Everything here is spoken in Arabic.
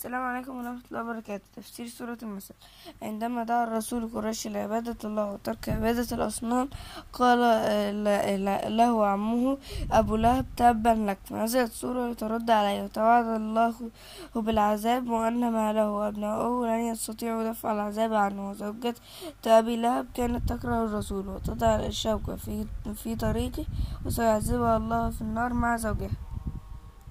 السلام عليكم ورحمة الله وبركاته. تفسير سورة المثل. عندما دعا الرسول قريش لعبادة الله وترك عبادة الأصنام قال له عمه أبو لهب: تبا لك. فنزلت سورة لترد عليه، وتوعد الله بالعذاب وأن ما له أبناؤه لن يستطيعوا دفع العذاب عنه. وزوجة أبي لهب كانت تكره الرسول وتضع الشوكة في طريقه، وسيعذبها الله في النار مع زوجها.